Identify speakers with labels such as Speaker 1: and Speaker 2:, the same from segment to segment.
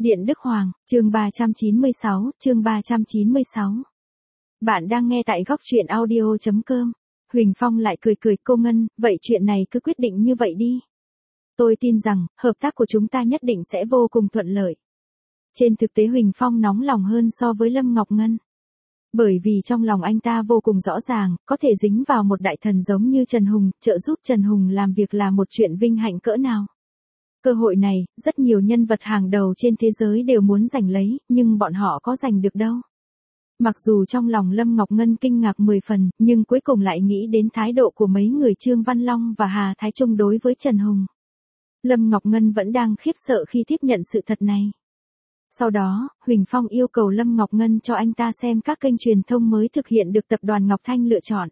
Speaker 1: Điện Đức Hoàng, chương 396. Bạn đang nghe tại góc truyện audio.com. Huỳnh Phong lại cười cười, cô Ngân, vậy chuyện này cứ quyết định như vậy đi. Tôi tin rằng, hợp tác của chúng ta nhất định sẽ vô cùng thuận lợi. Trên thực tế Huỳnh Phong nóng lòng hơn so với Lâm Ngọc Ngân. Bởi vì trong lòng anh ta vô cùng rõ ràng, có thể dính vào một đại thần giống như Trần Hùng, trợ giúp Trần Hùng làm việc là một chuyện vinh hạnh cỡ nào. Cơ hội này, rất nhiều nhân vật hàng đầu trên thế giới đều muốn giành lấy, nhưng bọn họ có giành được đâu. Mặc dù trong lòng Lâm Ngọc Ngân kinh ngạc 10 phần, nhưng cuối cùng lại nghĩ đến thái độ của mấy người Trương Văn Long và Hà Thái Trung đối với Trần Hùng. Lâm Ngọc Ngân vẫn đang khiếp sợ khi tiếp nhận sự thật này. Sau đó, Huỳnh Phong yêu cầu Lâm Ngọc Ngân cho anh ta xem các kênh truyền thông mới thực hiện được tập đoàn Ngọc Thanh lựa chọn.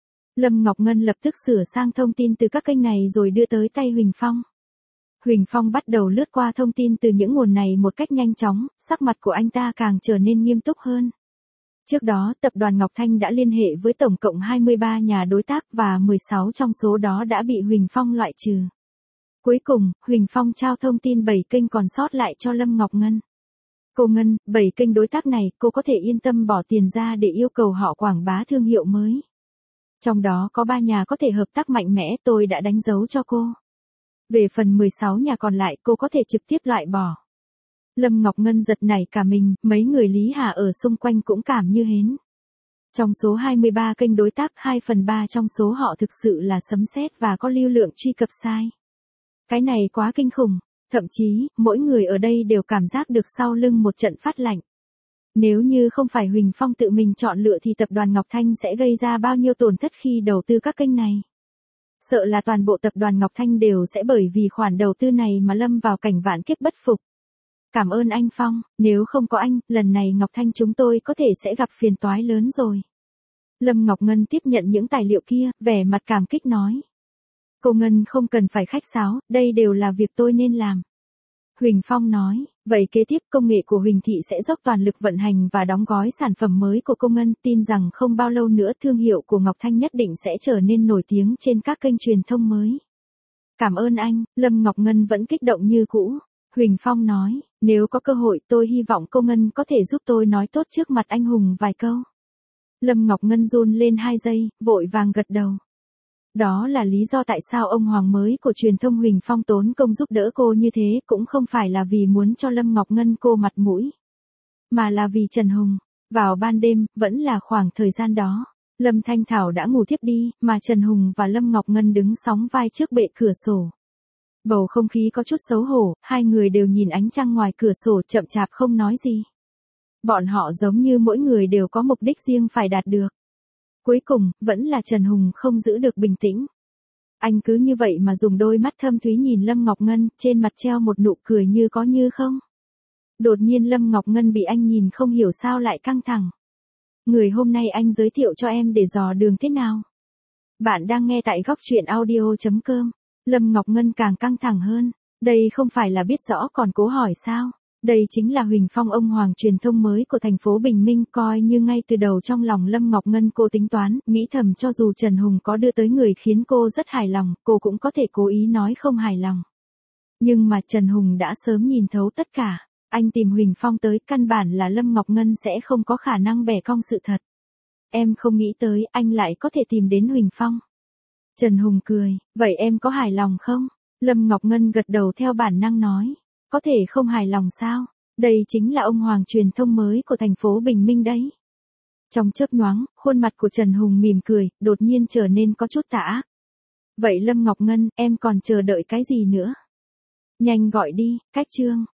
Speaker 1: Lâm Ngọc Ngân lập tức sửa sang thông tin từ các kênh này rồi đưa tới tay Huỳnh Phong. Huỳnh Phong bắt đầu lướt qua thông tin từ những nguồn này một cách nhanh chóng, sắc mặt của anh ta càng trở nên nghiêm túc hơn. Trước đó, tập đoàn Ngọc Thanh đã liên hệ với tổng cộng 23 nhà đối tác và 16 trong số đó đã bị Huỳnh Phong loại trừ. Cuối cùng, Huỳnh Phong trao thông tin 7 kênh còn sót lại cho Lâm Ngọc Ngân. Cô Ngân, 7 kênh đối tác này, cô có thể yên tâm bỏ tiền ra để yêu cầu họ quảng bá thương hiệu mới. Trong đó có 3 nhà có thể hợp tác mạnh mẽ, tôi đã đánh dấu cho cô. Về phần 16 nhà còn lại cô có thể trực tiếp loại bỏ. Lâm Ngọc Ngân giật nảy cả mình, mấy người Lý Hà ở xung quanh cũng cảm như hến. Trong số 23 kênh đối tác, 2/3 trong số họ thực sự là sấm sét và có lưu lượng truy cập sai. Cái này quá kinh khủng, thậm chí, mỗi người ở đây đều cảm giác được sau lưng một trận phát lạnh. Nếu như không phải Huỳnh Phong tự mình chọn lựa thì tập đoàn Ngọc Thanh sẽ gây ra bao nhiêu tổn thất khi đầu tư các kênh này. Sợ là toàn bộ tập đoàn Ngọc Thanh đều sẽ bởi vì khoản đầu tư này mà lâm vào cảnh vạn kiếp bất phục. Cảm ơn anh Phong, nếu không có anh, lần này Ngọc Thanh chúng tôi có thể sẽ gặp phiền toái lớn rồi. Lâm Ngọc Ngân tiếp nhận những tài liệu kia, vẻ mặt cảm kích nói. Cô Ngân không cần phải khách sáo, đây đều là việc tôi nên làm. Huỳnh Phong nói, vậy kế tiếp công nghệ của Huỳnh Thị sẽ dốc toàn lực vận hành và đóng gói sản phẩm mới của cô Ngân, tin rằng không bao lâu nữa thương hiệu của Ngọc Thanh nhất định sẽ trở nên nổi tiếng trên các kênh truyền thông mới. Cảm ơn anh, Lâm Ngọc Ngân vẫn kích động như cũ. Huỳnh Phong nói, nếu có cơ hội tôi hy vọng cô Ngân có thể giúp tôi nói tốt trước mặt anh Hùng vài câu. Lâm Ngọc Ngân run lên 2 giây, vội vàng gật đầu. Đó là lý do tại sao ông Hoàng mới của truyền thông Huỳnh Phong tốn công giúp đỡ cô như thế, cũng không phải là vì muốn cho Lâm Ngọc Ngân cô mặt mũi, mà là vì Trần Hùng. Vào ban đêm, vẫn là khoảng thời gian đó, Lâm Thanh Thảo đã ngủ thiếp đi, mà Trần Hùng và Lâm Ngọc Ngân đứng sóng vai trước bệ cửa sổ. Bầu không khí có chút xấu hổ, hai người đều nhìn ánh trăng ngoài cửa sổ chậm chạp không nói gì. Bọn họ giống như mỗi người đều có mục đích riêng phải đạt được. Cuối cùng, vẫn là Trần Hùng không giữ được bình tĩnh. Anh cứ như vậy mà dùng đôi mắt thâm thúy nhìn Lâm Ngọc Ngân, trên mặt treo một nụ cười như có như không. Đột nhiên Lâm Ngọc Ngân bị anh nhìn không hiểu sao lại căng thẳng. Người hôm nay anh giới thiệu cho em để dò đường thế nào? Bạn đang nghe tại góc truyện audio.com. Lâm Ngọc Ngân càng căng thẳng hơn. Đây không phải là biết rõ còn cố hỏi sao? Đây chính là Huỳnh Phong, ông Hoàng truyền thông mới của thành phố Bình Minh, coi như ngay từ đầu trong lòng Lâm Ngọc Ngân cô tính toán, nghĩ thầm cho dù Trần Hùng có đưa tới người khiến cô rất hài lòng, cô cũng có thể cố ý nói không hài lòng. Nhưng mà Trần Hùng đã sớm nhìn thấu tất cả, anh tìm Huỳnh Phong tới, căn bản là Lâm Ngọc Ngân sẽ không có khả năng bẻ cong sự thật. Em không nghĩ tới anh lại có thể tìm đến Huỳnh Phong. Trần Hùng cười, vậy em có hài lòng không? Lâm Ngọc Ngân gật đầu theo bản năng nói. Có thể không hài lòng sao? Đây chính là ông Hoàng truyền thông mới của thành phố Bình Minh đấy. Trong chớp nhoáng, khuôn mặt của Trần Hùng mỉm cười, đột nhiên trở nên có chút tà ác. Vậy Lâm Ngọc Ngân, em còn chờ đợi cái gì nữa? Nhanh gọi đi, cách chương.